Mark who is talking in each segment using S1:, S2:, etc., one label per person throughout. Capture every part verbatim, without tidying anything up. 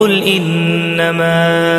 S1: قل إنما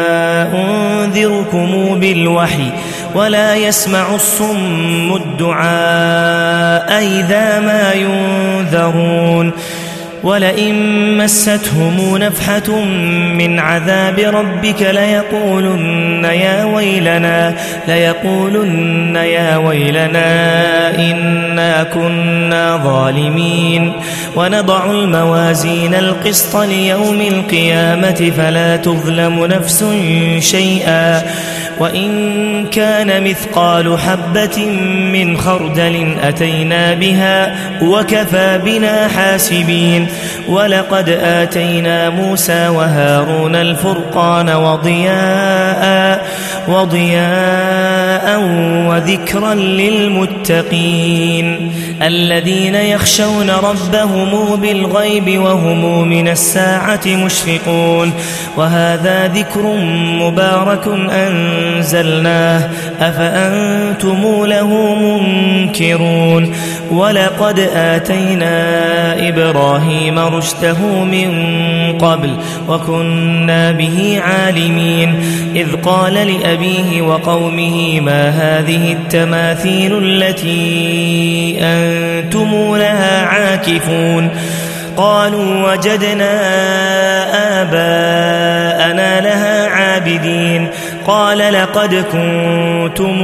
S1: أنذركم بالوحي ولا يسمع الصم الدعاء إذا ما ينذرون ولئن مستهم نفحة من عذاب ربك ليقولن يا ويلنا ليقولن يا ويلنا إنا كنا ظالمين ونضع الموازين القسط ليوم القيامة فلا تظلم نفس شيئا وإن كان مثقال حبة من خردل أتينا بها وكفى بنا حاسبين ولقد آتينا موسى وهارون الفرقان وضياء وضياء وذكرا للمتقين الذين يخشون ربهم بالغيب وهم من الساعة مشفقون وهذا ذكر مبارك أنزلناه أفأنتم له منكرون ولقد آتينا إبراهيم رشده من قبل وكنا به عالمين إذ قال لأبيه وقومه ما هذه التماثيل التي أنتم لها عاكفون قالوا وجدنا آباءنا لها عابدين قال لقد كنتم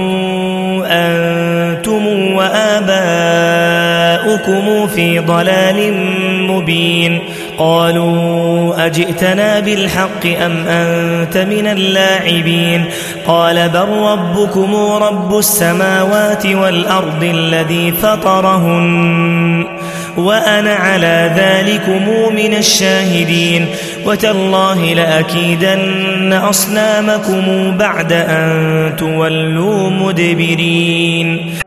S1: أنتم وآباؤكم في ضلال مبين قالوا أجئتنا بالحق أم أنت من اللاعبين قال بل ربكم رب السماوات والأرض الذي فطرهن وأنا على ذلكم من الشاهدين وتالله لأكيدن أصنامكم بعد أن تولوا مدبرين.